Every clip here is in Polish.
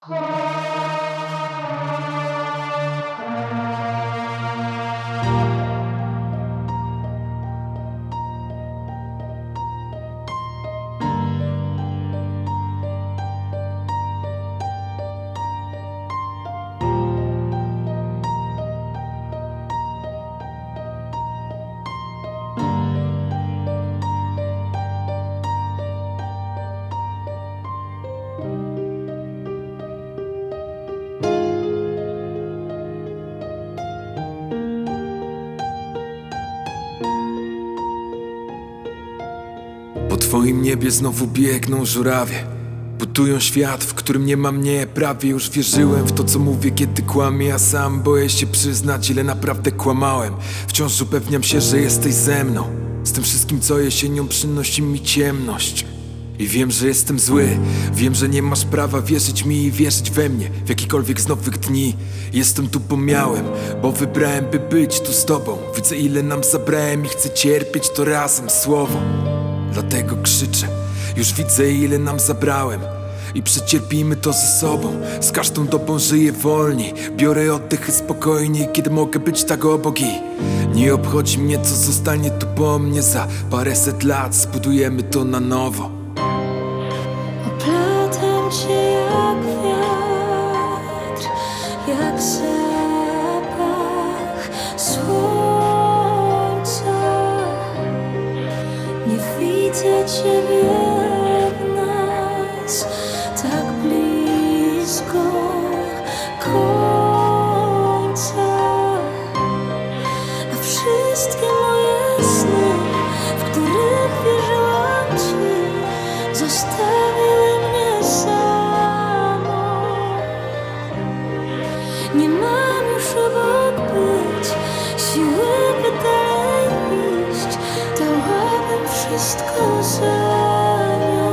Po twoim niebie znowu biegną żurawie. Budują świat, w którym nie ma mnie. Prawie już wierzyłem w to, co mówię, kiedy kłamię. Ja sam boję się przyznać, ile naprawdę kłamałem. Wciąż upewniam się, że jesteś ze mną. Z tym wszystkim, co jesienią przynosi mi ciemność. I wiem, że jestem zły. Wiem, że nie masz prawa wierzyć mi i wierzyć we mnie w jakikolwiek z nowych dni. Jestem tu, bo miałem, bo wybrałem, by być tu z tobą. Widzę, ile nam zabrałem i chcę cierpieć to razem słowo. Dlatego krzyczę, już widzę, ile nam zabrałem. I przecierpimy to ze sobą. Z każdą dobą żyję wolniej. Biorę oddechy spokojniej, kiedy mogę być tak obok. I nie obchodzi mnie, co zostanie tu po mnie. Za paręset lat zbudujemy to na nowo. Oplatam cię jak wiatr, jak zapach słońca. Nie widzę ciebie w nas, tak blisko końca. A wszystkie moje sny, w których wierzyłam ci, zostawiły mnie samą. Nie mam już obok być siły, by dalej iść. Dałabym wszystko za nią.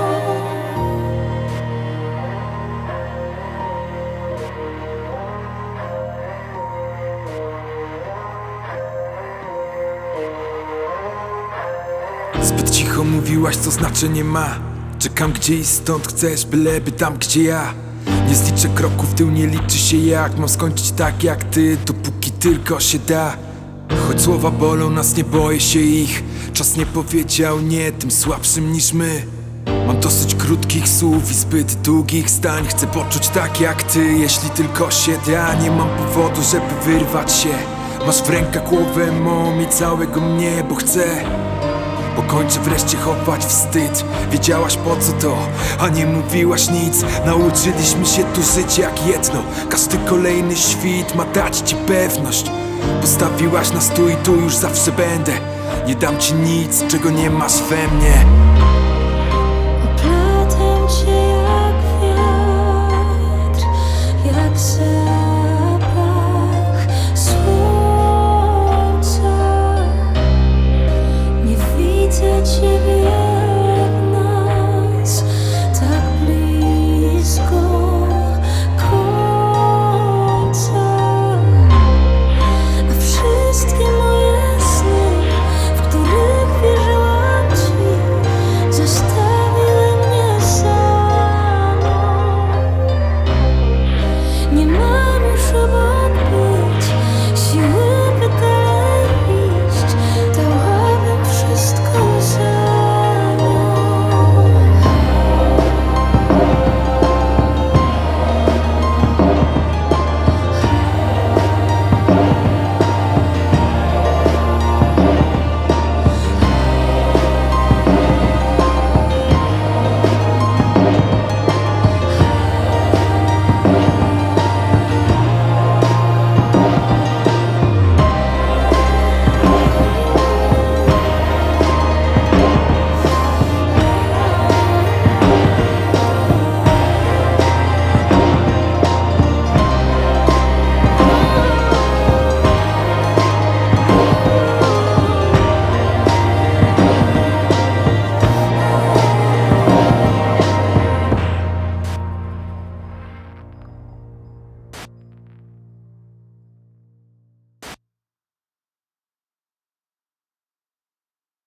Zbyt cicho mówiłaś, co znaczenie ma. Czekam gdzie i stąd chcesz, byleby tam gdzie ja. Nie zliczę kroków, tył nie liczy się jak. Mam skończyć tak jak ty, dopóki tylko się da. Choć słowa bolą nas, nie boję się ich. Czas nie powiedział nie tym słabszym niż my. Mam dosyć krótkich słów i zbyt długich zdań. Chcę poczuć tak jak ty, jeśli tylko się da. Nie mam powodu, żeby wyrwać się. Masz w rękach głowę mą i całego mnie, bo chcę. Bo kończę wreszcie chować wstyd. Wiedziałaś po co to, a nie mówiłaś nic. Nauczyliśmy się tu żyć jak jedno. Każdy kolejny świt ma dać ci pewność. Postawiłaś na stół i tu już zawsze będę. Nie dam ci nic, czego nie masz we mnie.